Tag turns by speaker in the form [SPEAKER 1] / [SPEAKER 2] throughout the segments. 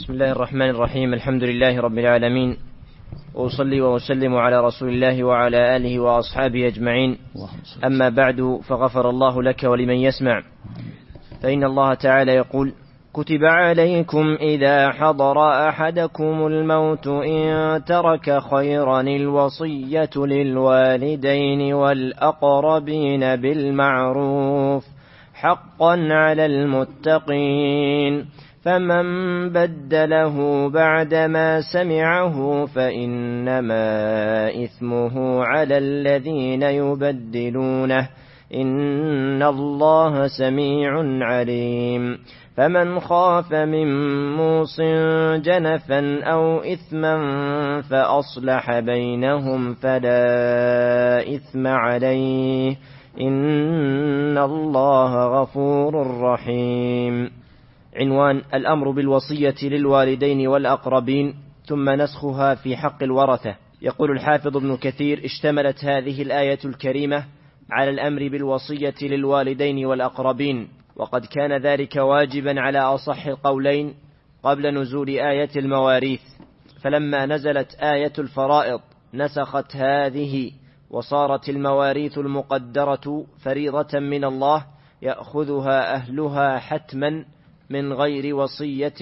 [SPEAKER 1] بسم الله الرحمن الرحيم. الحمد لله رب العالمين، وأصلي وأسلم على رسول الله وعلى آله وأصحابه أجمعين. أما بعد، فغفر الله لك ولمن يسمع. فإن الله تعالى يقول: كتب عليكم إذا حضر أحدكم الموت إن ترك خيرا الوصية للوالدين والأقربين بالمعروف حقا على المتقين، فمن بدله بعدما سمعه فإنما إثمه على الذين يبدلونه، إن الله سميع عليم. فمن خاف من موص جنفا أو إثما فأصلح بينهم فلا إثم عليه، إن الله غفور رحيم. عنوان: الأمر بالوصية للوالدين والأقربين، ثم نسخها في حق الورثة. يقول الحافظ ابن كثير: اشتملت هذه الآية الكريمة على الأمر بالوصية للوالدين والأقربين، وقد كان ذلك واجبا على أصح القولين قبل نزول آية المواريث، فلما نزلت آية الفرائض نسخت هذه، وصارت المواريث المقدرة فريضة من الله يأخذها أهلها حتما من غير وصية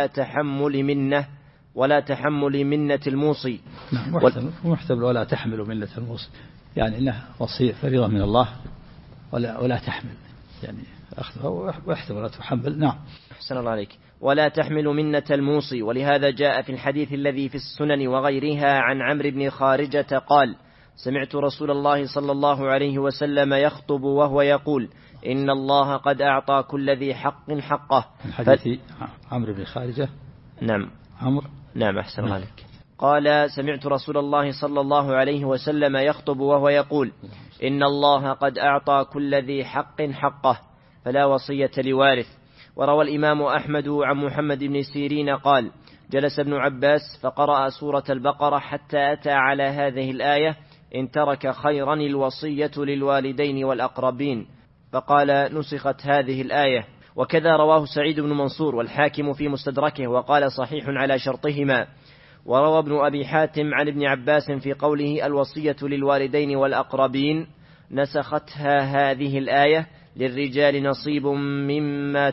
[SPEAKER 1] ولا تحمل منة الموصي.
[SPEAKER 2] محتمل ولا تحمل منة الموصي، يعني إنها وصية فريضة من الله ولا تحمل، يعني أخذها واحتمل ولا تحمل. نعم،
[SPEAKER 1] أحسن الله عليك. ولا تحمل منة الموصي. ولهذا جاء في الحديث الذي في السنن وغيرها عن عمرو بن خارجة قال: سمعت رسول الله صلى الله عليه وسلم يخطب وهو يقول: إن الله قد أعطى كل ذي حق حقه.
[SPEAKER 2] حديث عمرو بن خارجة.
[SPEAKER 1] نعم
[SPEAKER 2] عمرو.
[SPEAKER 1] نعم، أحسن الله عليك. قال: سمعت رسول الله صلى الله عليه وسلم يخطب وهو يقول: إن الله قد أعطى كل ذي حق حقه، فلا وصية لوارث. وروى الإمام أحمد عن محمد بن سيرين قال: جلس ابن عباس فقرأ سورة البقرة حتى أتى على هذه الآية: إن ترك خيرا الوصية للوالدين والأقربين، فقال: نسخت هذه الآية. وكذا رواه سعيد بن منصور والحاكم في مستدركه وقال: صحيح على شرطهما. وروى ابن أبي حاتم عن ابن عباس في قوله: الوصية للوالدين والأقربين، نسختها هذه الآية: للرجال نصيب مما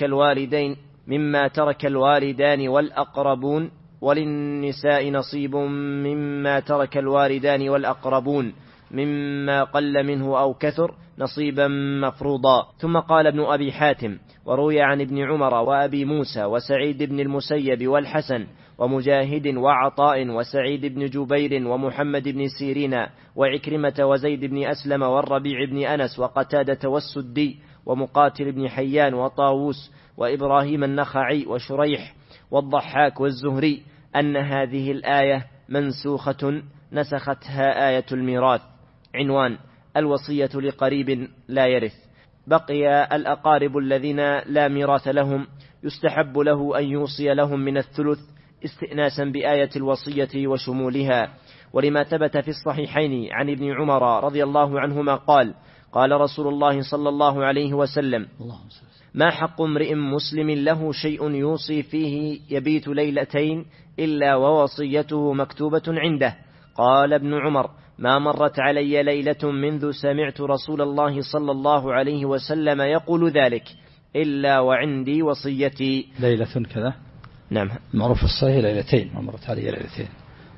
[SPEAKER 1] ترك الوالدان والأقربون، وللنساء نصيب مما ترك الوالدان والأقربون، مما قل منه أو كثر، نصيبا مفروضا. ثم قال ابن أبي حاتم: وروي عن ابن عمر وأبي موسى وسعيد بن المسيب والحسن ومجاهد وعطاء وسعيد بن جبير ومحمد بن سيرين وعكرمة وزيد بن أسلم والربيع بن أنس وقتادة والسدي ومقاتل بن حيان وطاووس وإبراهيم النخعي وشريح والضحاك والزهري أن هذه الآية منسوخة، نسختها آية الميراث. عنوان: الوصية لقريب لا يرث. بقي الأقارب الذين لا ميراث لهم، يستحب له أن يوصي لهم من الثلث استئناسا بآية الوصية وشمولها، ولما ثبت في الصحيحين عن ابن عمر رضي الله عنهما قال: قال رسول الله صلى الله عليه وسلم: ما حق امرئ مسلم له شيء يوصي فيه يبيت ليلتين إلا ووصيته مكتوبة عنده. قال ابن عمر: ما مرت علي ليلة منذ سمعت رسول الله صلى الله عليه وسلم يقول ذلك إلا وعندي وصيتي.
[SPEAKER 2] ليلة كذا.
[SPEAKER 1] نعم،
[SPEAKER 2] معروف الصحيح ليلتين، ما مرت علي ليلتين.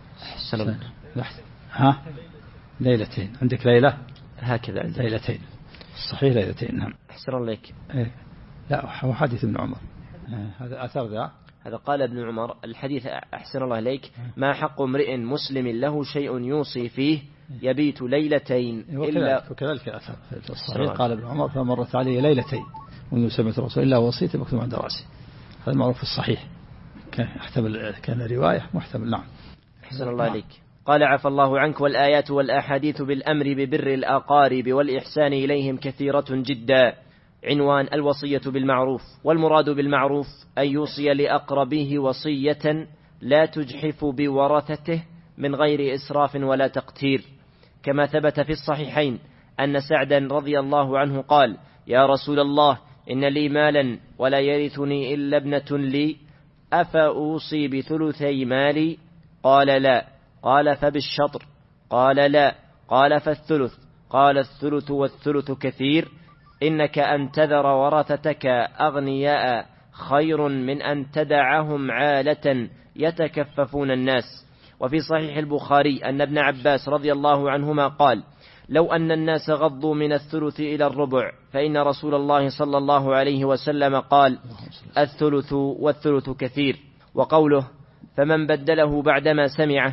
[SPEAKER 2] ليلتين عندك ليلة
[SPEAKER 1] هكذا عندك
[SPEAKER 2] ليلتين، الصحيح ليلتين. نعم،
[SPEAKER 1] أحسن الله.
[SPEAKER 2] لا، هو حديث ابن عمر، هذا أثر ذا.
[SPEAKER 1] هذا قال ابن عمر الحديث. أحسن الله إليك. ما حق امرئ مسلم له شيء يوصي فيه يبيت ليلتين إلا.
[SPEAKER 2] وكذلك أثر في الصحيح قال ابن عمر: فمرت علي ليلتين منذ سمعت الرسول إلا وصيتي مكتوب عند رأسي. هذا معروف في الصحيح، كان رواية محتمل. نعم،
[SPEAKER 1] أحسن الله إليك. قال: عفى الله عنك. والآيات والأحاديث بالأمر ببر الأقارب والإحسان إليهم كثيرة جدا. عنوان: الوصية بالمعروف. والمراد بالمعروف أن يوصي لأقربيه وصية لا تجحف بورثته من غير إسراف ولا تقتير، كما ثبت في الصحيحين أن سعدا رضي الله عنه قال: يا رسول الله، إن لي مالا ولا يرثني إلا ابنة لي، أفأوصي بثلثي مالي؟ قال لا. قال فبالشطر؟ قال لا. قال فالثلث؟ قال الثلث والثلث كثير. إنك أن تذر ورثتك أغنياء خير من أن تدعهم عالة يتكففون الناس. وفي صحيح البخاري أن ابن عباس رضي الله عنهما قال: لو أن الناس غضوا من الثلث إلى الربع، فإن رسول الله صلى الله عليه وسلم قال: الثلث والثلث كثير. وقوله: فمن بدله بعدما سمعه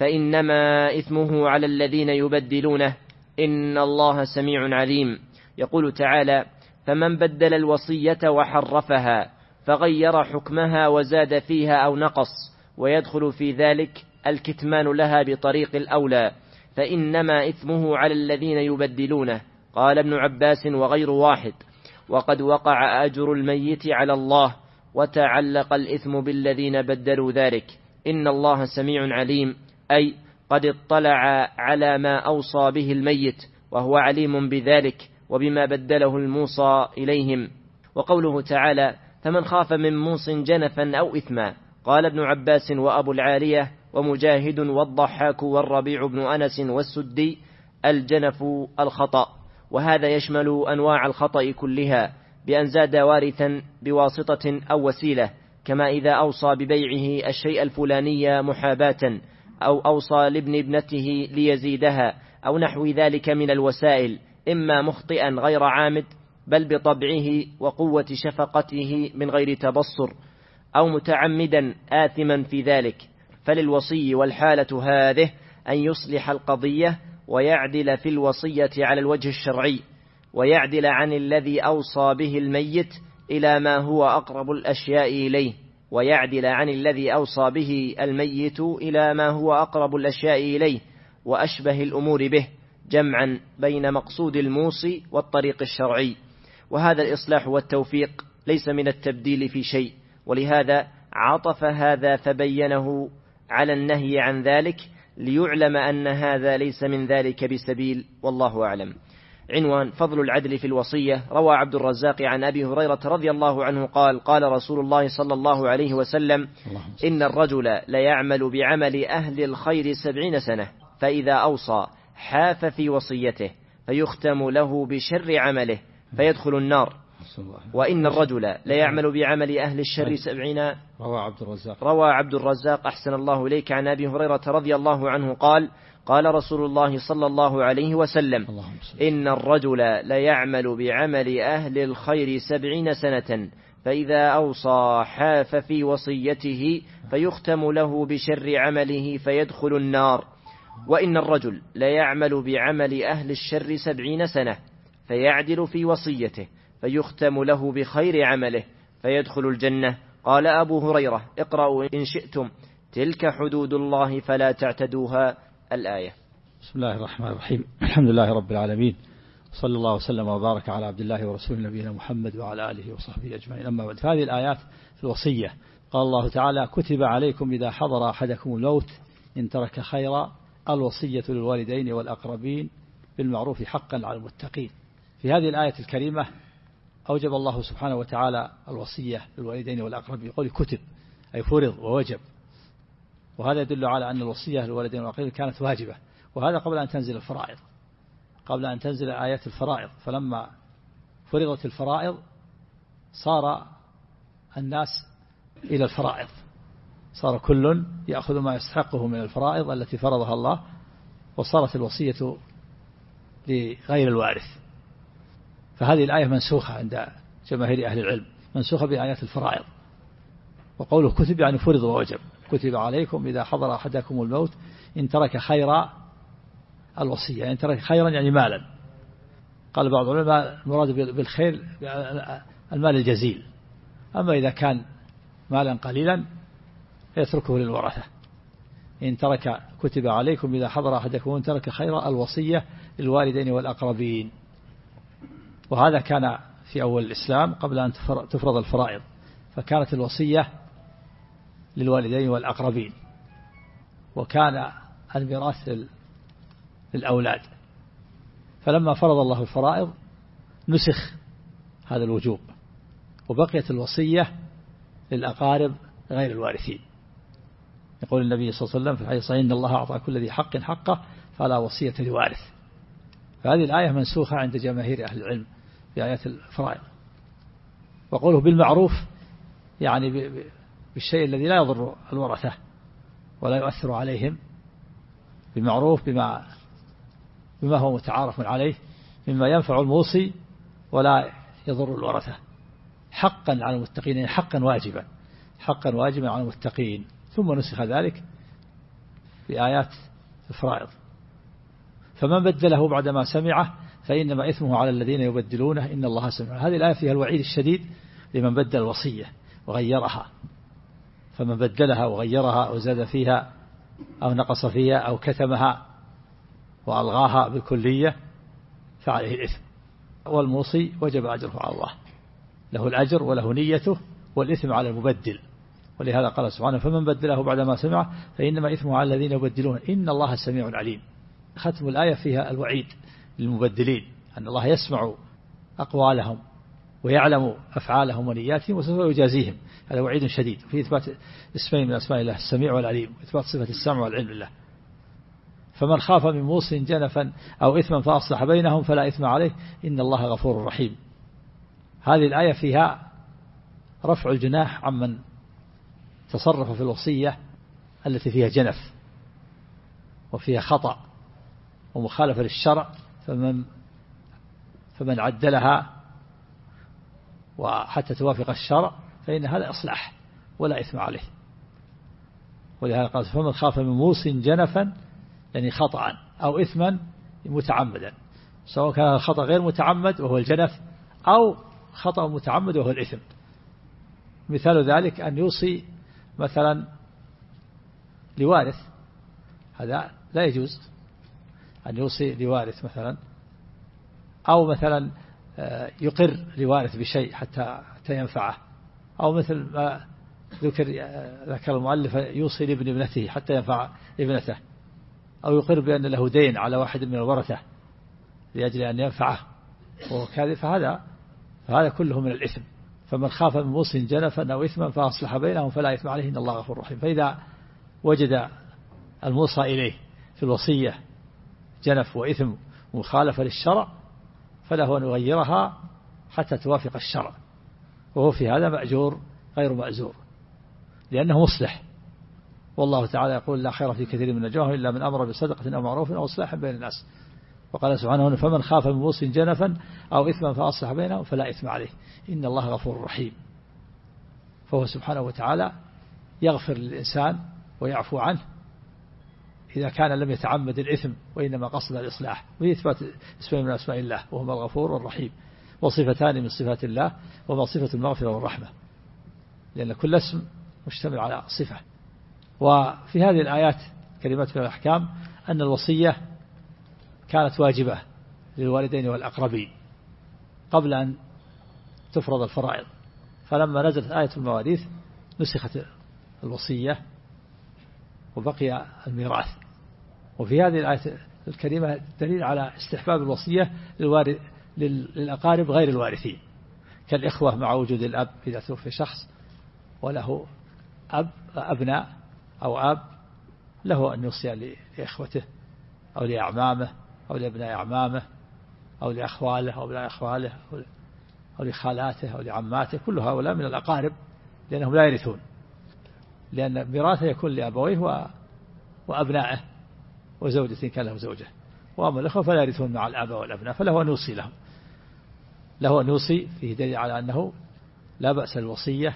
[SPEAKER 1] فإنما إثمه على الذين يبدلونه إن الله سميع عليم. يقول تعالى: فمن بدل الوصية وحرفها فغير حكمها وزاد فيها أو نقص، ويدخل في ذلك الكتمان لها بطريق الأولى، فإنما إثمه على الذين يبدلونه. قال ابن عباس وغير واحد: وقد وقع أجر الميت على الله، وتعلق الإثم بالذين بدلوا ذلك. إن الله سميع عليم، أي قد اطلع على ما أوصى به الميت، وهو عليم بذلك وبما بدله الموصى إليهم. وقوله تعالى: فمن خاف من موص جنفا أو إثما. قال ابن عباس وأبو العالية ومجاهد والضحاك والربيع بن أنس والسدي: الجنف الخطأ. وهذا يشمل أنواع الخطأ كلها، بأن زاد وارثا بواسطة أو وسيلة، كما إذا أوصى ببيعه الشيء الفلاني محاباة، أو أوصى لابن ابنته ليزيدها، أو نحو ذلك من الوسائل، إما مخطئا غير عامد بل بطبعه وقوة شفقته من غير تبصر، أو متعمدا آثما في ذلك. فللوصي والحالة هذه أن يصلح القضية ويعدل في الوصية على الوجه الشرعي، ويعدل عن الذي أوصى به الميت إلى ما هو أقرب الأشياء إليه، ويعدل عن الذي أوصى به الميت إلى ما هو أقرب الأشياء إليه وأشبه الأمور به، جمعا بين مقصود الموصي والطريق الشرعي. وهذا الإصلاح والتوفيق ليس من التبديل في شيء، ولهذا عطف هذا فبينه على النهي عن ذلك، ليعلم أن هذا ليس من ذلك بسبيل، والله أعلم. عنوان: فضل العدل في الوصية. روى عبد الرزاق عن أبي هريرة رضي الله عنه قال: قال رسول الله صلى الله عليه وسلم: إن الرجل ليعمل بعمل أهل الخير 70 سنة، فإذا أوصى حاف في وصيته فيختم له بشر عمله فيدخل النار. وإن الرجل ليعمل بعمل أهل الشر 70. روى عبد الرزاق أحسن الله إليك عن أبي هريرة رضي الله عنه قال: قال رسول الله صلى الله عليه وسلم: إن الرجل ليعمل بعمل أهل الخير 70 سنة، فإذا أوصى حاف في وصيته فيختم له بشر عمله فيدخل النار. وإن الرجل ليعمل بعمل أهل الشر 70 سنة، فيعدل في وصيته فيختم له بخير عمله فيدخل الجنة. قال أبو هريرة: اقرأوا إن شئتم، تلك حدود الله فلا تعتدوها. الآية.
[SPEAKER 2] بسم الله الرحمن الرحيم. الحمد لله رب العالمين، صلى الله وسلم وبارك على عبد الله ورسوله نبينا محمد وعلى آله وصحبه أجمعين. أما بعد، فهذه الآيات في الوصية. قال الله تعالى: كتب عليكم إذا حضر أحدكم الموت إن ترك خيرا الوصية للوالدين والأقربين بالمعروف حقا على المتقين. في هذه الآية الكريمة أوجب الله سبحانه وتعالى الوصية للوالدين والأقربين، يقول كتب أي فرض ووجب، وهذا يدل على أن الوصية للوالدين والأقربين كانت واجبة، وهذا قبل أن تنزل الفرائض، قبل أن تنزل آيات الفرائض. فلما فرضت الفرائض صار الناس إلى الفرائض، صار كل يأخذ ما يستحقه من الفرائض التي فرضها الله، وصارت الوصية لغير الوارث. فهذه الآية منسوخة عند جماهير أهل العلم، منسوخة بآيات الفرائض. وقوله كتب يعني فرض ووجب. كتب عليكم إذا حضر أحدكم الموت إن ترك خيرا الوصية، يعني ترك خيرا يعني مالا. قال بعض العلماء المراد بالخير المال الجزيل، أما إذا كان مالا قليلا يتركه للورثة. إن ترك كتب عليكم إذا حضر أحدكم إن ترك خيرا الوصية للوالدين والأقربين. وهذا كان في أول الإسلام قبل أن تفرض الفرائض، فكانت الوصية للوالدين والأقربين، وكان الميراث للأولاد. فلما فرض الله الفرائض نسخ هذا الوجوب، وبقيت الوصية للأقارب غير الوارثين. يقول النبي صلى الله عليه وسلم في الحديث الصحيح: إن الله أعطى كل ذي حق حقه فلا وصية لوارث. فهذه الآية منسوخة عند جماهير أهل العلم في آيات الفرائض. وقوله بالمعروف يعني بالشيء الذي لا يضر الورثة ولا يؤثر عليهم، بالمعروف بما هو متعارف عليه مما ينفع الموصي ولا يضر الورثة، حقا على المتقين، يعني حقا واجبا على المتقين. ثم نسخ ذلك في آيات الفرائض: فمن بدله بعدما سمعه فإنما إثمه على الذين يبدلونه إن الله سميع. هذه الآية فيها الوعيد الشديد لمن بدل الوصية وغيرها، فمن بدلها وغيرها أو زاد فيها أو نقص فيها أو كتمها وألغاها بالكلية فعليه الإثم، والموصي وجب أجره على الله، له الأجر وله نيته، والإثم على المبدل. ولهذا قال سبحانه: فمن بدله بعدما سمعه فإنما إثمه على الذين يبدلون إن الله سميع عليم. ختم الآية فيها الوعيد للمبدلين، أن الله يسمع أقوالهم ويعلم أفعالهم ونياتهم وسوف يجازيهم. هذا وعيد شديد في إثبات اسمين من أسماء الله: السميع والعليم، وإثبات صفة السمع والعلم لله. فمن خاف من موص جنفا أو إثما فأصلح بينهم فلا إثم عليه إن الله غفور رحيم. هذه الآية فيها رفع الجناح عمن تصرف في الوصية التي فيها جنف وفيها خطأ ومخالفة للشرع، فمن عدلها وحتى توافق الشرع فإن هذا إصلاح ولا إثم عليه. ولهذا قال: فمن خاف من موص جنفا، يعني خطأ أو إثما متعمدا، سواء كان الخطأ غير متعمد وهو الجنف أو خطأ متعمد وهو الإثم. مثال ذلك أن يوصي مثلا لوارث، هذا لا يجوز أن يوصي لوارث مثلا، أو مثلا يقر لوارث بشيء حتى ينفعه، أو مثل ما ذكر المؤلف يوصي لابن ابنته حتى ينفع ابنته، أو يقر بأن له دين على واحد من الورثة لأجل أن ينفعه وكذا، فهذا كله من الإثم. فمن خاف من موص جنفا أو إثما فأصلح بينهم فلا إثم عليه إن الله غفور رحيم. فإذا وجد الموصى إليه في الوصية جنف وإثم مخالفة للشرع فله أن يغيرها حتى توافق الشرع، وهو في هذا مأجور غير مأزور لأنه مصلح. والله تعالى يقول: لا خير في كثير من نجواهم إلا من أمر بصدقة أو معروف أو إصلاح بين الناس. وقال سبحانه: فمن خاف من موص جنفا أو إثما فأصلح بينهم فلا إثم عليه إن الله غفور رحيم. فهو سبحانه وتعالى يغفر للإنسان ويعفو عنه إذا كان لم يتعمد الإثم وإنما قصد الإصلاح، وإثبات اسمين من أسماء الله وهما الغفور والرحيم، وصفتان من صفات الله وما صفة المغفرة والرحمة، لأن كل اسم مشتمل على صفة. وفي هذه الآيات كلمات في الأحكام أن الوصية كانت واجبة للوالدين والأقربين قبل أن تفرض الفرائض، فلما نزلت آية المواريث نسخت الوصية وبقي الميراث. وفي هذه الآية الكريمة دليل على استحباب الوصية للأقارب غير الوارثين، كالإخوة مع وجود الأب إذا توفي شخص وله أبناء أو أب، له أن يوصي لإخوته أو لأعمامه أو لأبناء أعمامه أو لأخواله أو أبناء أخواله أو لخالاته أو لعماته، كل هؤلاء من الأقارب لأنهم لا يرثون، لأن ميراثه يكون لأبويه وأبنائه وزوجة كان له زوجة. وأما الأخوة فلا يرثون مع الآباء والأبناء، فله أن يوصي لهم، له أن يوصي. فيه دليل على أنه لا بأس الوصية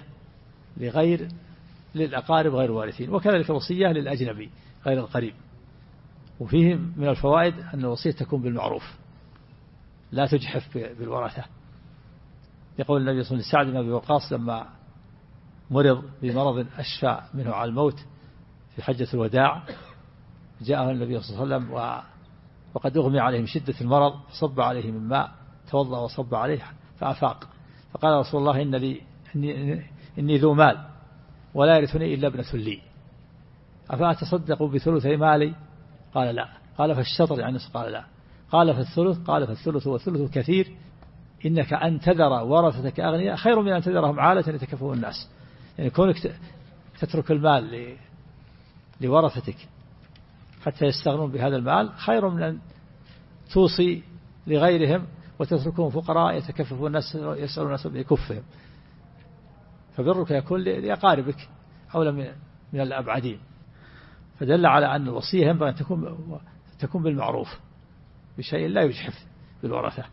[SPEAKER 2] للأقارب غير الوارثين، وكذلك الوصية للأجنبي غير القريب. وفيه من الفوائد أن الوصية تكون بالمعروف لا تجحف بالورثة. يقول النبي صلى الله عليه وسلم سعد بن أبي وقاص لما مرض بمرض أشفى منه على الموت في حجة الوداع، جاءه النبي صلى الله عليه وسلم وقد أغمي عليه من شدة المرض، فصب عليه من ماء، توضأ وصب عليه فأفاق، فقال رسول الله: إني ذو مال ولا يرثني إلا ابنة لي، أفأتصدق بثلثي مالي؟ قال: لا. قال: فالشطر يعني؟ قال: لا. قال: فالثلث؟ قال: فالثلث والثلث كثير، إنك أن تذر ورثتك أغنياء خير من أن تذرهم عالة يتكفون الناس. يعني تترك المال لورثتك حتى يستغنون بهذا المال خير من أن توصي لغيرهم وتتركهم فقراء يتكففون الناس يسألون الناس بكفهم. فبرك يكون لأقاربك أولى من الأبعدين. فدل على أن الوصية ينبغي أن تكون بالمعروف بشيء لا يجحف بالورثة.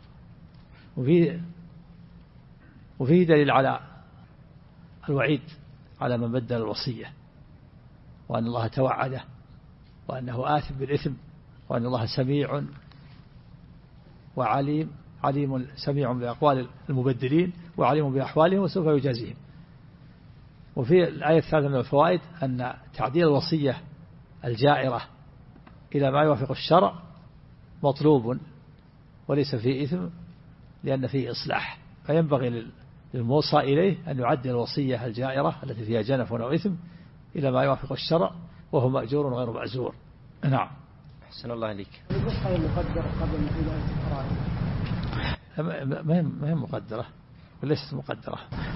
[SPEAKER 2] وفيه دليل على الوعيد على من بدل الوصية، وأن الله توعده، وأنه آثم بالإثم، وأن الله سميع وعليم، عليم سميع بأقوال المبدلين وعليم بأحوالهم وسوف يجازيهم. وفي الآية الثالثة من الفوائد أن تعديل الوصية الجائرة إلى ما يوافق الشرع مطلوب وليس فيه إثم، لأن فيه إصلاح. فينبغي للموصى إليه أن يعدل الوصية الجائرة التي فيها جنف أو إثم إلى ما يوافق الشرع وهو مأجور غير مأزور. نعم.
[SPEAKER 1] أحسن الله عليك.
[SPEAKER 2] ما هي مقدرة وليست مقدرة.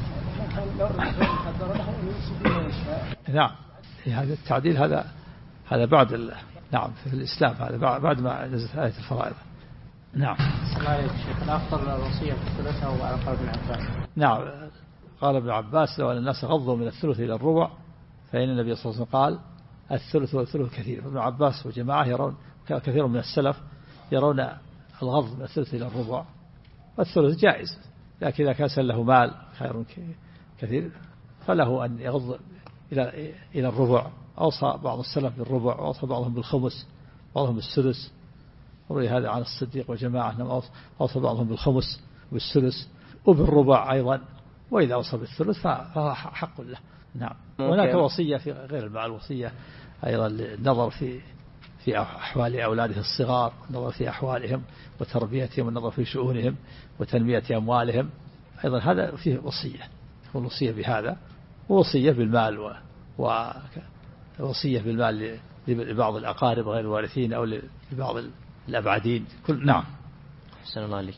[SPEAKER 2] نعم. هذا التعديل هذا بعد نعم في الإسلام، هذا بعد ما نزلت آية الفرائض. نعم.
[SPEAKER 3] الأفضل الوصية في الثلث أو على قول ابن عباس.
[SPEAKER 2] نعم. قال ابن عباس لو أن الناس غضوا من الثلث إلى الربع فإن النبي صلى الله عليه وسلم قال الثلث والثلث كثير. ابن عباس وجماعة يرون، كثير من السلف يرون الغض من الثلث إلى الربع، والثلث جائز، لكن إذا كان له مال خير كثير فله أن يغض إلى الربع. أوصى بعض السلف بالربع، وأوصى بعضهم بالخمس، بعضهم بالسدس. وروي هذا عن الصديق وجماعة أنهم أوصى بعضهم بالخمس والسدس وبالربع أيضا، وإذا أوصى بالثلث فهو حق له. نعم. هناك وصية في غير المال، وصية أيضا النظر في أحوال أولاده الصغار، النظر في أحوالهم وتربيتهم، والنظر في شؤونهم وتنمية أموالهم، أيضا هذا فيه وصية، تكون وصية بهذا، ووصية بالمال، ووصية بالمال لبعض الأقارب غير الوارثين أو لبعض الأبعدين. نعم.
[SPEAKER 1] أحسن الله عليك.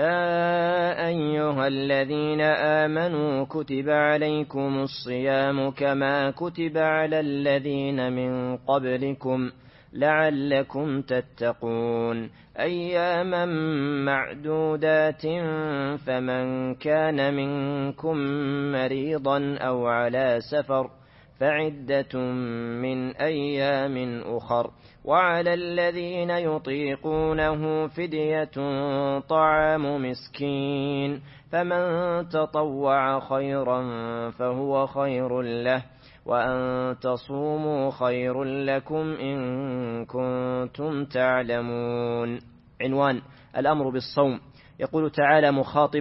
[SPEAKER 1] يا أيها الذين آمنوا كتب عليكم الصيام كما كتب على الذين من قبلكم لعلكم تتقون أياما معدودات فمن كان منكم مريضا أو على سفر فعدة من أيام أخر وعلى الذين يطيقونه فدية طعام مسكين فمن تطوع خيرا فهو خير له وأن تصوموا خير لكم إن كنتم تعلمون. عنوان: الأمر بالصوم. يقول تعالى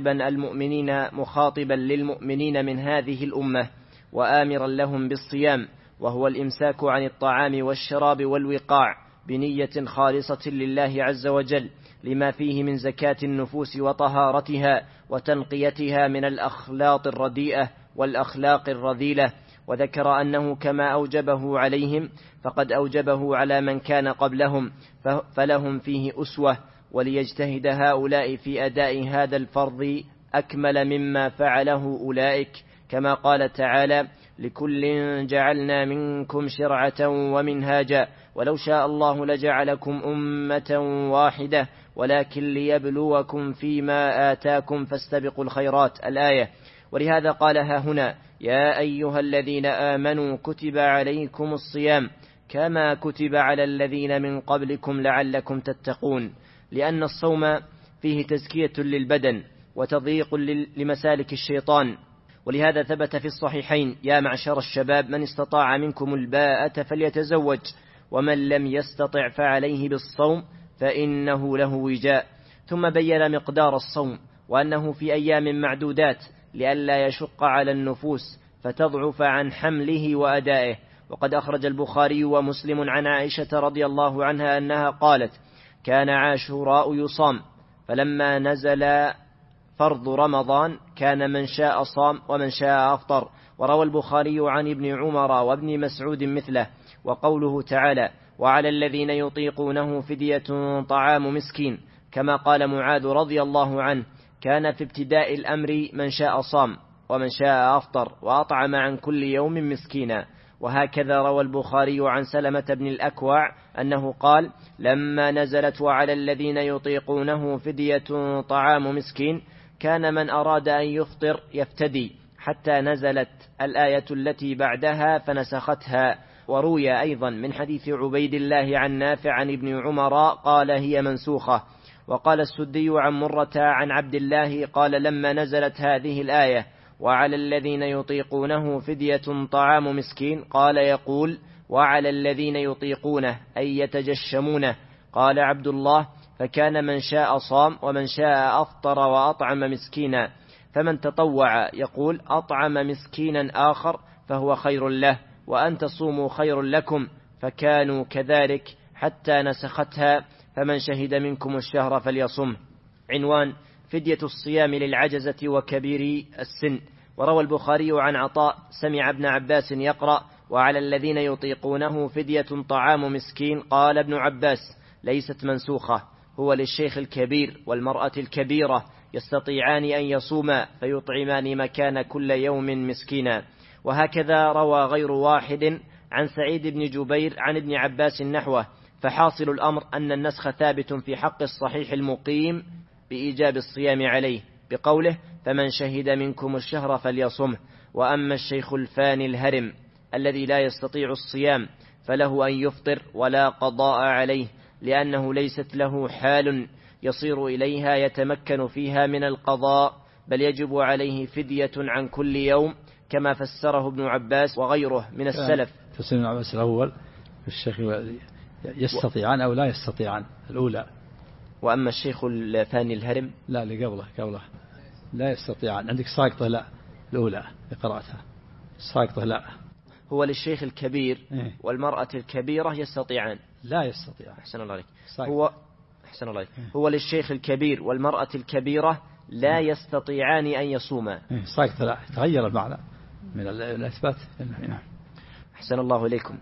[SPEAKER 1] مخاطبا للمؤمنين من هذه الأمة وآمرا لهم بالصيام، وهو الإمساك عن الطعام والشراب والوقاع بنية خالصة لله عز وجل، لما فيه من زكاة النفوس وطهارتها وتنقيتها من الأخلاط الرديئة والأخلاق الرذيلة. وذكر أنه كما أوجبه عليهم فقد أوجبه على من كان قبلهم، فلهم فيه أسوة، وليجتهد هؤلاء في أداء هذا الفرض أكمل مما فعله أولئك، كما قال تعالى: لكل جعلنا منكم شرعة ومنهاجا ولو شاء الله لجعلكم أمة واحدة ولكن ليبلوكم فيما آتاكم فاستبقوا الخيرات. الآية. ولهذا قالها هنا: يا أيها الذين آمنوا كتب عليكم الصيام كما كتب على الذين من قبلكم لعلكم تتقون، لأن الصوم فيه تزكية للبدن وتضييق لمسالك الشيطان. ولهذا ثبت في الصحيحين: يا معشر الشباب من استطاع منكم الباءة فليتزوج ومن لم يستطع فعليه بالصوم فإنه له وجاء. ثم بين مقدار الصوم وأنه في أيام معدودات لئلا يشق على النفوس فتضعف عن حمله وأدائه. وقد أخرج البخاري ومسلم عن عائشة رضي الله عنها أنها قالت: كان عاشوراء يصام، فلما نزل فرض رمضان كان من شاء صام ومن شاء أفطر. وروى البخاري عن ابن عمر وابن مسعود مثله. وقوله تعالى: وعلى الذين يطيقونه فدية طعام مسكين، كما قال معاذ رضي الله عنه: كان في ابتداء الأمر من شاء صام ومن شاء أفطر وأطعم عن كل يوم مسكينا. وهكذا روى البخاري عن سلمة بن الأكوع أنه قال: لما نزلت وعلى الذين يطيقونه فدية طعام مسكين كان من أراد أن يفطر يفتدي حتى نزلت الآية التي بعدها فنسختها. وروي أيضا من حديث عبيد الله عن نافع عن ابن عمر قال: هي منسوخة. وقال السدي عن مرة عن عبد الله قال: لما نزلت هذه الآية وعلى الذين يطيقونه فدية طعام مسكين قال يقول: وعلى الذين يطيقونه أي يتجشمونه. قال عبد الله: فكان من شاء صام ومن شاء أفطر وأطعم مسكينا، فمن تطوع يقول: أطعم مسكينا آخر فهو خير له، وأن تصوموا خير لكم، فكانوا كذلك حتى نسختها، فمن شهد منكم الشهر فليصم. عنوان: فدية الصيام للعجزة وكبير السن. وروى البخاري عن عطاء سمع ابن عباس يقرأ: وعلى الذين يطيقونه فدية طعام مسكين. قال ابن عباس: ليست منسوخة، هو للشيخ الكبير والمرأة الكبيرة يستطيعان أن يصوما فيطعمان مكان كل يوم مسكينا. وهكذا روى غير واحد عن سعيد بن جبير عن ابن عباس نحوه. فحاصل الأمر أن النسخ ثابت في حق الصحيح المقيم بإيجاب الصيام عليه بقوله: فمن شهد منكم الشهر فليصمه. وأما الشيخ الفاني الهرم الذي لا يستطيع الصيام فله أن يفطر ولا قضاء عليه، لأنه ليست له حال يصير إليها يتمكن فيها من القضاء، بل يجب عليه فدية عن كل يوم، كما فسره ابن عباس وغيره من السلف.
[SPEAKER 2] تفسير ابن عباس الأول: الشيخ يستطيعان أو لا يستطيعان، الأولى.
[SPEAKER 1] وأما الشيخ الثاني الهرم،
[SPEAKER 2] لا، اللي قبله لا يستطيعان. عندك ساقطة لا، الأولى قراءتها ساقطة لا.
[SPEAKER 1] هو للشيخ الكبير والمرأة الكبيرة يستطيعان.
[SPEAKER 2] لا يستطيع.
[SPEAKER 1] أحسن الله عليك. أحسن الله عليك. هو للشيخ الكبير والمرأة الكبيرة لا يستطيعان أن يصوما.
[SPEAKER 2] ساقطة لا، تغير المعنى من الإثبات. نعم.
[SPEAKER 1] أحسن الله إليكم.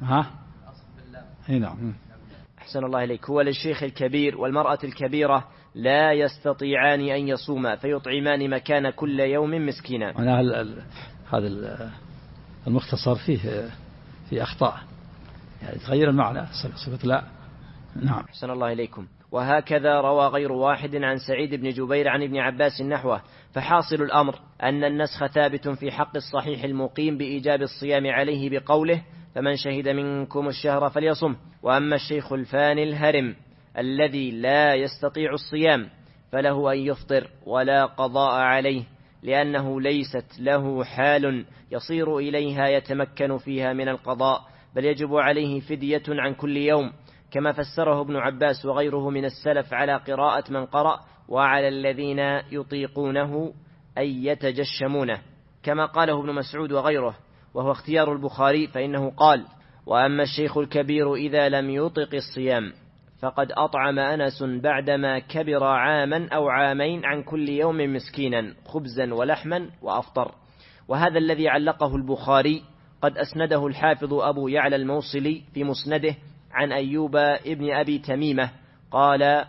[SPEAKER 2] نعم.
[SPEAKER 1] أحسن الله إليك. هو للشيخ الكبير والمرأة الكبيرة لا يستطيعان أن يصوما فيطعمان مكان كل يوم مسكينا.
[SPEAKER 2] هذا المختصر فيه أخطاء، يعني تغير المعنى صفة لا. نعم.
[SPEAKER 1] أحسن الله إليكم. وهكذا روى غير واحد عن سعيد بن جبير عن ابن عباس نحوه. فحاصل الأمر أن النسخ ثابت في حق الصحيح المقيم بإيجاب الصيام عليه بقوله: فمن شهد منكم الشهر فليصم. وأما الشيخ الفاني الهرم الذي لا يستطيع الصيام فله أن يفطر ولا قضاء عليه، لأنه ليست له حال يصير إليها يتمكن فيها من القضاء، بل يجب عليه فدية عن كل يوم، كما فسره ابن عباس وغيره من السلف على قراءة من قرأ: وعلى الذين يطيقونه أي يتجشمونه، كما قاله ابن مسعود وغيره، وهو اختيار البخاري، فإنه قال: وأما الشيخ الكبير إذا لم يطق الصيام فقد أطعم أنس بعدما كبر عاما أو عامين عن كل يوم مسكينا خبزا ولحما وأفطر. وهذا الذي علقه البخاري قد أسنده الحافظ أبو يعلى الموصلي في مسنده عن أيوب ابن أبي تميمة قال: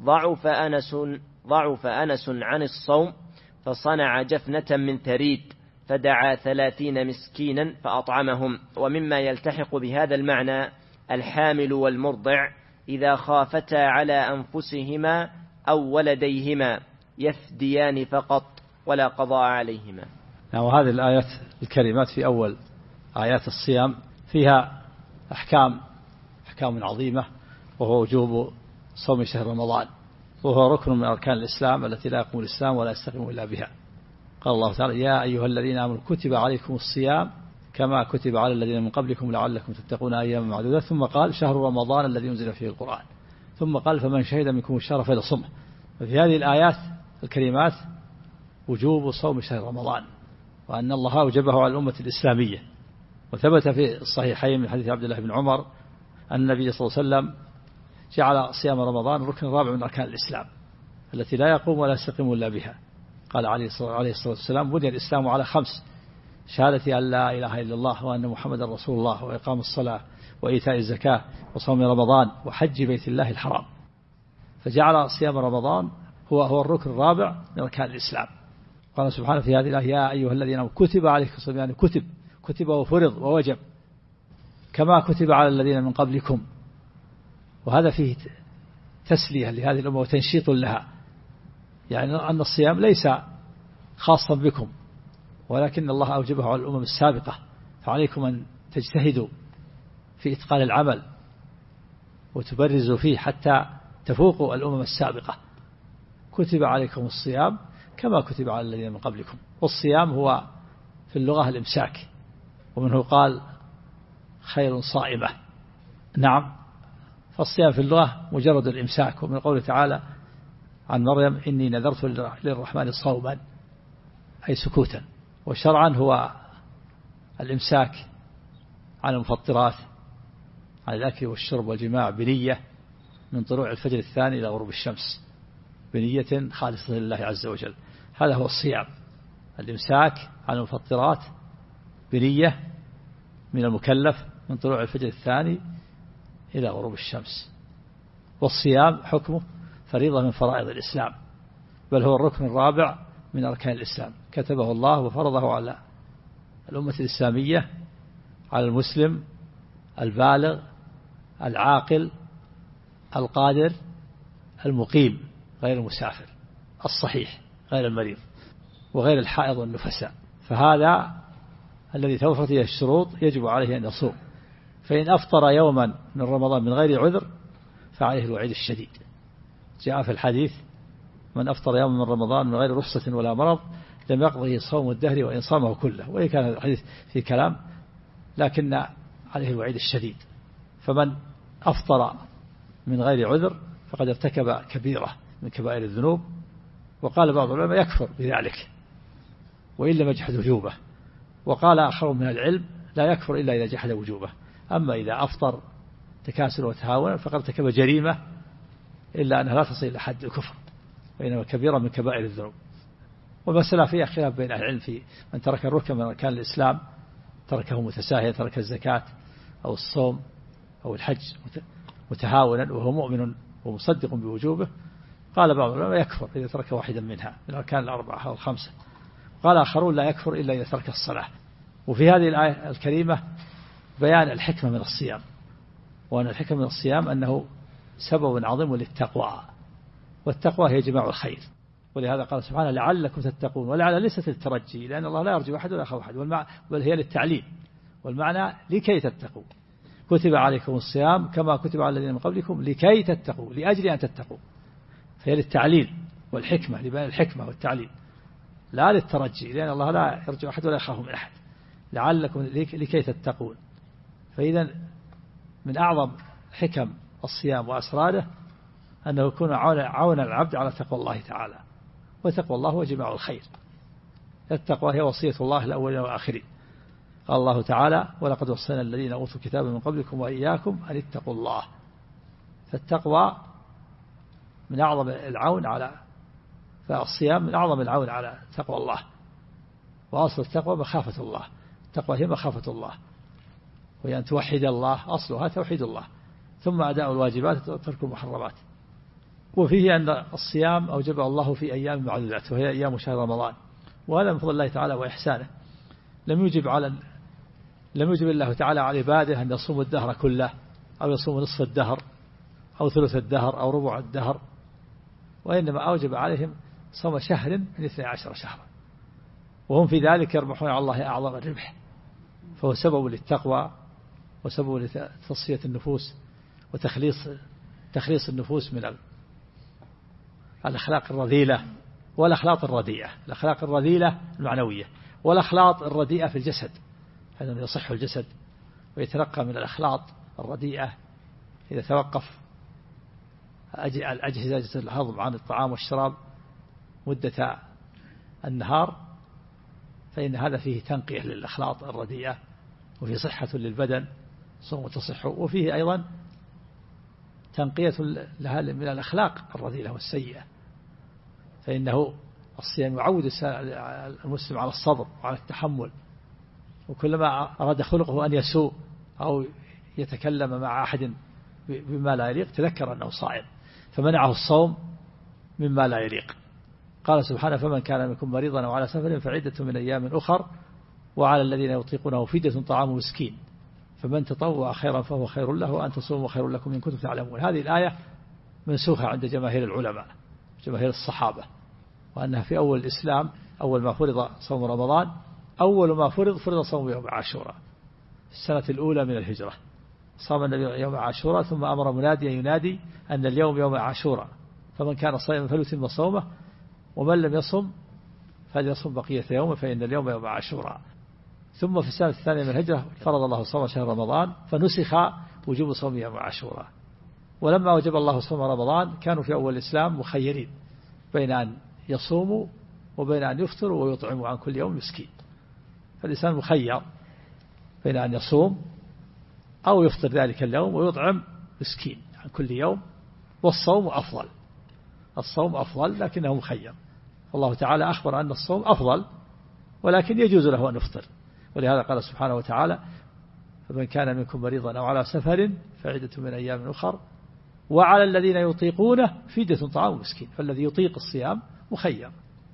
[SPEAKER 1] ضعف أنس عن الصوم فصنع جفنة من ثريد فدعا 30 مسكينا فأطعمهم. ومما يلتحق بهذا المعنى الحامل والمرضع إذا خافتا على أنفسهما أو ولديهما يفديان فقط ولا قضاء عليهما.
[SPEAKER 2] وهذه الآيات الكريمات في أول آيات الصيام فيها أحكام عظيمة، وهو وجوب صوم شهر رمضان، وهو ركن من أركان الإسلام التي لا يقوم الإسلام ولا يستقيم إلا بها. قال الله تعالى: يا أيها الذين آمنوا كتب عليكم الصيام كما كتب على الذين من قبلكم لعلكم تتقون أياما معدودات. ثم قال: شهر رمضان الذي أنزل فيه القرآن. ثم قال: فمن شهد منكم الشهر فليصمه. ففي هذه الآيات الكريمات وجوب صوم شهر رمضان، وأن الله أوجبه على الأمة الإسلامية. وثبت في الصحيحين من حديث عبد الله بن عمر أن النبي صلى الله عليه وسلم جعل صيام رمضان ركن رابع من أركان الإسلام التي لا يقوم ولا يستقيم إلا بها. قال عليه الصلاة والسلام: بني الإسلام على 5: شهادة أن لا إله إلا الله وأن محمد رسول الله، وإقام الصلاة، وإيتاء الزكاة، وصوم رمضان، وحج بيت الله الحرام. فجعل صيام رمضان هو الركن الرابع من أركان الإسلام. قال سبحانه في هذه الآية: يا أيها الذين آمنوا كتب عليكم الصيام، يعني كتب وفرض ووجب كما كتب على الذين من قبلكم. وهذا فيه تسلية لهذه الأمة وتنشيط لها، يعني أن الصيام ليس خاصا بكم، ولكن الله أوجبه على الأمم السابقة، فعليكم أن تجتهدوا في إتقان العمل وتبرزوا فيه حتى تفوقوا الأمم السابقة. كتب عليكم الصيام كما كتب على الذين من قبلكم. والصيام هو في اللغة الإمساك، ومنه قال خير صائمة. نعم، فالصيام في اللغة مجرد الإمساك. ومن قوله تعالى عن مريم إني نذرت للرحمن صوما، أي سكوتا. وشرعا هو الإمساك عن المفطرات، عن الأكل والشرب والجماع بنية من طلوع الفجر الثاني إلى غروب الشمس، بنية خالصة لله عز وجل. هذا هو الصيام، الإمساك عن المفطرات بنية من المكلف من طلوع الفجر الثاني إلى غروب الشمس. والصيام حكمه فريضة من فرائض الإسلام، بل هو الركن الرابع من أركان الإسلام، كتبه الله وفرضه على الأمة الإسلامية، على المسلم البالغ العاقل القادر المقيم غير المسافر الصحيح غير المريض وغير الحائض والنفساء. فهذا الذي توفرت فيه الشروط يجب عليه أن يصوم. فإن أفطر يوما من رمضان من غير عذر فعليه الوعيد الشديد. جاء في الحديث من أفطر يوما من رمضان من غير رخصة ولا مرض لم يقضه صوم الدهر وإن صامه كله. وإن كان الحديث في كلام لكن عليه الوعيد الشديد. فمن أفطر من غير عذر فقد ارتكب كبيرة من كبائر الذنوب. وقال بعض العلماء يكفر بذلك وإن لم يجحد وجوبه. وقال آخر من العلم لا يكفر إلا إذا جحد وجوبه. أما إذا أفطر تكاسل وتهاون فقد ارتكب جريمة إلا أنها لا تصل إلى حد الكفر، وإنما كبيرة من كبائر الذنوب. ومسألة فيها خلاف بين أهل العلم في من ترك الركن من أركان الإسلام، تركه متساهلا، ترك الزكاة أو الصوم أو الحج متهاونا وهو مؤمن ومصدق بوجوبه. قال بعض العلماء يكفر إذا ترك واحدا منها من الأركان الأربعة أو الخمسة. قال آخرون لا يكفر إلا إذا ترك الصلاة. وفي هذه الآية الكريمة بيان الحكمة من الصيام، وأن الحكمة من الصيام أنه سبب عظيم للتقوى، والتقوى هي جماع الخير. ولهذا قال سبحانه لعلكم تتقون. ولعل ليست للترجي، لأن الله لا يرجو أحد ولا يخاف أحد، بل هي للتعليم، والمعنى لكي تتقوا. كتب عليكم الصيام كما كتب على الذين من قبلكم لكي تتقوا، لأجل أن تتقوا. فهي للتعليل والحكمة، لبيان الحكمة والتعليل، لا للترجي، لأن الله لا يرجو أحد ولا يخاف من أحد. لعلكم لكي تتقون. فإذا من أعظم حكم الصيام وأسراره أنه يكون عونا العبد على تقوى الله تعالى، وتقوى الله هو جماع الخير. التقوى هي وصية الله الأولين والآخرين. قال الله تعالى ولقد وصينا الذين أوتوا الكتاب من قبلكم وإياكم أن اتقوا الله. فالتقوى من أعظم العون على، فالصيام من أعظم العون على تقوى الله. وأصل التقوى مخافة الله، التقوى هي مخافة الله، وهي أن توحد الله، أصلها توحيد الله، ثم أداء الواجبات وترك المحرمات. وفيه أن الصيام أوجبه الله في أيام معدودات، وهي أيام شهر رمضان. وهذا من فضل الله تعالى وإحسانه. لم يجب الله تعالى على عباده أن يصوموا الدهر كله، أو يصوموا نصف الدهر أو ثلث الدهر أو ربع الدهر، وإنما أوجب عليهم صوم شهر من 12 شهرا، وهم في ذلك يربحون على الله أعظم الربح. فهو سبب للتقوى وسبب لتصفية النفوس وتخليص النفوس من الأخلاق الرذيلة والأخلاق الرديئة. الأخلاق الرذيلة المعنوية، والأخلاق الرديئة في الجسد، حيث يصح الجسد ويتنقى من الأخلاق الرديئة. إذا توقف الأجهزة الهضم عن الطعام والشراب مدة النهار فإن هذا فيه تنقية للأخلاق الرديئة، وفيه صحة للبدن صوم تصح، وفيه أيضا تنقية لها من الأخلاق الرذيلة والسيئة. فإنه الصيام يعود المسلم على الصبر وعلى التحمل، وكلما أراد خلقه أن يسوء أو يتكلم مع أحد بما لا يليق تذكر أنه صائم فمنعه الصوم مما لا يليق. قال سبحانه فمن كان منكم مريضا أو على سفر فعدة من أيام أخر وعلى الذين يطيقونه فدية طعام مسكين. فمن تطوع خيرا فهو خير له وأن تصوموا خير لكم إن كنتم تعلمون. هذه الآية منسوخة عند جماهير العلماء جماهير الصحابة، وأنها في أول الإسلام أول ما فرض صوم رمضان أول ما فرض صوم يوم عاشوراء السنة الأولى من الهجرة. صام النبي يوم عاشوراء ثم أمر مناديا ينادي أن اليوم يوم عاشوراء فمن كان صائما فليتم صومه ومن لم يصم فليصم بقية يوم فإن اليوم يوم عاشوراء. ثم في السنة الثانية من الهجرة فرض الله صوم شهر رمضان فنسخ وجوب صوم يوم عاشوراء. ولما وجب الله صوم رمضان كانوا في أول الإسلام مخيرين بين أن يصوموا وبين أن يفطروا ويطعموا عن كل يوم مسكين. فالإنسان مخير بين أن يصوم أو يفطر ذلك اليوم ويطعم مسكين عن كل يوم، والصوم أفضل. الصوم أفضل لكنه مخير. الله تعالى أخبر أن الصوم أفضل ولكن يجوز له أن يفطر، ولهذا قال سبحانه وتعالى فمن كان منكم مريضا أو على سفر فعدة من أيام أخر وعلى الذين يطيقونه فدية طعام مسكين. فالذي يطيق الصيام مخير.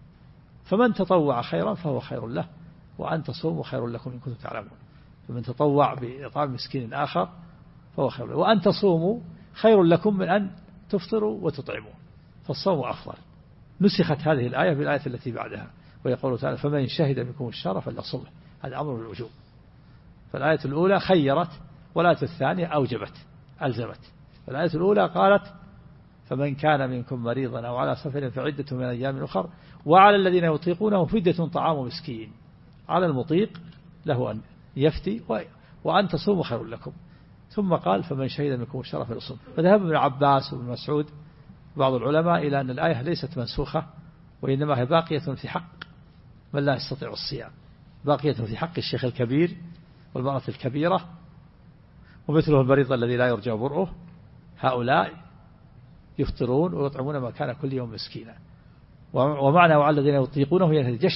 [SPEAKER 2] فمن تطوع خيرا فهو خير له وأن تصوموا خير لكم إن كنتم تعلمون. فمن تطوع بإطعام مسكين آخر فهو خير له وأن تصوموا خير لكم من أن تفطروا وتطعموا، فالصوم أفضل. نسخت هذه الآية بالآية التي بعدها ويقول تعالى فمن شهد منكم الشهر فليصمه. هذا أمر بالوجوب. فالآية الأولى خيرت والآية الثانية أوجبت ألزمت. فالآية الأولى قالت فمن كان منكم مريضا أو على سفر فعدة من أيام أخر وعلى الذين يطيقونه فدية طعام مسكين. على المطيق له أن يفتي وأن تصوموا خير لكم. ثم قال فمن شهد منكم الشهر فليصم. فذهب ابن عباس وابن مسعود بعض العلماء إلى أن الآية ليست منسوخة وإنما هي باقية في حق من لا يستطيع الصيام، باقية في حق الشيخ الكبير والمرأة الكبيرة ومثله المريض الذي لا يرجى برؤه. هؤلاء يفطرون ويطعمون ما كان كل يوم مسكينا. ومعنى وعلى الذين يطيقونه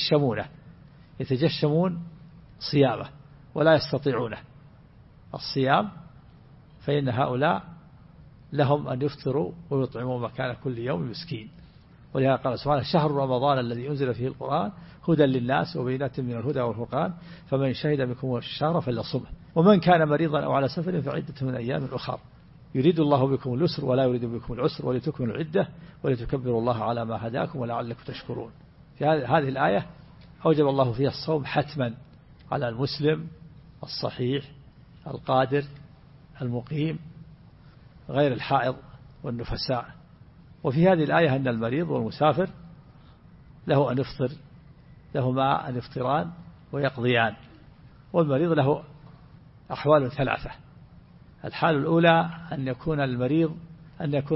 [SPEAKER 2] يتجشمون صيامه ولا يستطيعونه الصيام، فإن هؤلاء لهم أن يفطروا ويطعموا ما كان كل يوم مسكين. ولهذا قال سبحانه شهر رمضان الذي أنزل فيه القرآن هدى للناس وبينات من الهدى والفرقان فمن شهد منكم الشهر فليصمه ومن كان مريضا أو على سفر فعدة من أيام أخر يريد الله بكم اليسر ولا يريد بكم العسر ولتكملوا العدة ولتكبروا الله على ما هداكم ولعلكم تشكرون. في هذه الآية أوجب الله فيها الصوم حتما على المسلم الصحيح القادر المقيم غير الحائض والنفساء. وفي هذه الآية أن المريض والمسافر له أن يفطر، لهما أن يفطران ويقضيان. والمريض له أحوال ثلاثة. الحال الأولى أن يكون المريض أن يكون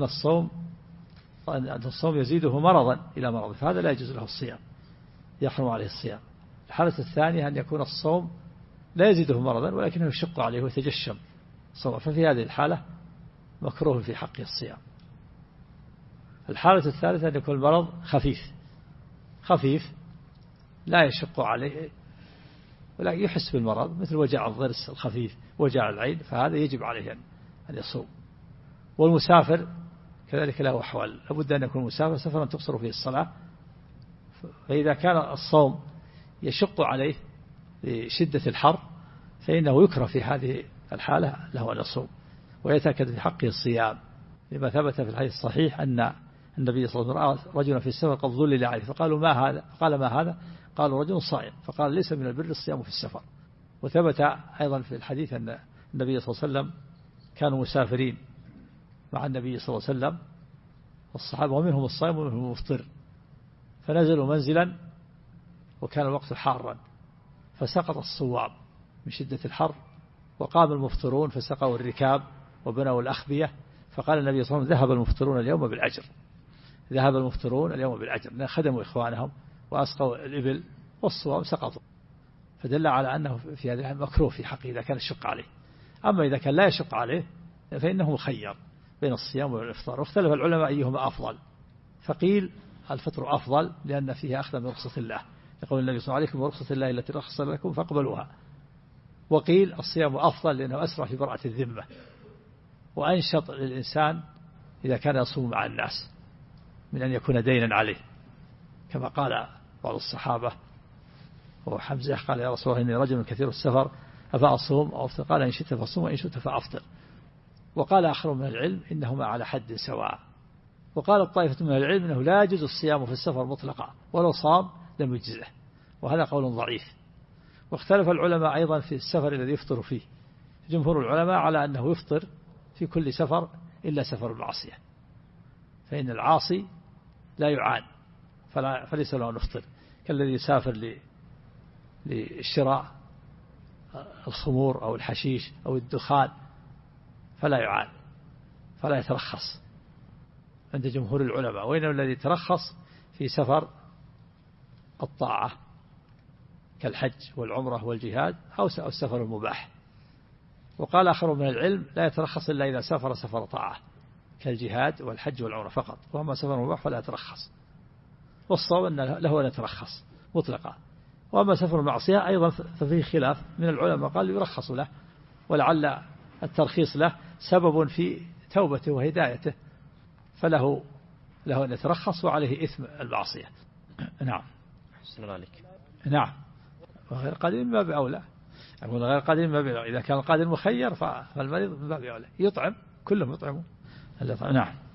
[SPEAKER 2] الصوم يزيده مرضا إلى مرض فهذا لا يجوز له الصيام يحرم عليه الصيام. الحالة الثانية أن يكون الصوم لا يزيده مرضا ولكنه يشق عليه ويتجشم صوم ففي هذه الحالة مكروه في حقه الصيام. الحالة الثالثة أن يكون المرض خفيف لا يشق عليه ولا يحس بالمرض مثل وجع الضرس الخفيف وجع العين فهذا يجب عليه أن يصوم. والمسافر كذلك له أحوال لابد أن يكون مسافر سفرا تقصر فيه الصلاة. فإذا كان الصوم يشق عليه لشدة الحر فإنه يكره في هذه الحالة له أن يصوم ويتأكد في حقه الصيام لما ثبت في الحديث الصحيح أن النبي صلى الله عليه وسلم رأى رجلا في السفر قد ظلل عليه فقالوا ما هذا؟ قال ما هذا؟ قالوا رجل صائم فقال ليس من البر الصيام في السفر. وثبت أيضا في الحديث أن النبي صلى الله عليه وسلم كانوا مسافرين مع النبي صلى الله عليه وسلم والصحابة ومنهم الصائم ومنهم المفطر فنزلوا منزلا وكان الوقت حارا فسقط الصواب من شدة الحر وقام المفطرون فسقوا الركاب وبنوا الأخبية فقال النبي صلى الله عليه وسلم ذهب المفطرون اليوم بالأجر. ذهب المفطرون اليوم بالأجر خدموا إخوانهم وأسقوا الإبل والصواب سقطوا. فدل على أنه في هذا مكروه في حقه إذا كان يشق عليه. أما إذا كان لا يشق عليه فإنه مخير بين الصيام والإفطار. واختلف العلماء أيهما أفضل فقيل الفطر أفضل لأن فيه أخذ من رخصة الله يقول النبي صلى الله عليه وسلم ورخصة الله التي رخص لكم فاقبلوها. وقيل الصيام أفضل لأنه أسرع في براءة الذمة وأنشط للإنسان إذا كان يصوم مع الناس من أن يكون دينا عليه كما قال بعض الصحابة وحمزة قال يا رسول الله إني رجل كثير السفر أفأصوم أو أفطر؟ قال إن شئت فأصوم وإن شئت فأفطر. وقال آخر من العلم إنهما على حد سواء. وقال طائفة من العلم إنه لا يجوز الصيام في السفر مطلقا ولو صام لم يجزه، وهذا قول ضعيف. واختلف العلماء أيضا في السفر الذي يفطر فيه. جمهور العلماء على أنه يفطر في كل سفر إلا سفر المعصية، فإن العاصي لا يعان فليس له أن يفطر، كالذي يسافر للشراء الخمور أو الحشيش أو الدخان فلا يعان فلا يترخص عند جمهور العلماء، وإنما الذي يترخص في سفر الطاعة كالحج والعمرة والجهاد أو السفر المباح. وقال آخر من العلم لا يترخص إلا إذا سافر سفر طاعة كالجهاد والحج والعمرة فقط، وأما سفر المباح فلا يترخص. والصواب أن له أن يترخص مطلقا. وأما سفر المعصية أيضا ففيه خلاف من العلماء، قال يرخص له، ولعل الترخيص له سبب في توبته وهدايته، فله أن يترخص وعليه إثم المعصية. نعم.
[SPEAKER 1] أحسن عليك.
[SPEAKER 2] نعم. وغير قادر من باب أولى. أقول غير قادر من باب أولى. إذا كان القادر مخير فالمريض من باب أولى يطعم، كلهم يطعمون. نعم.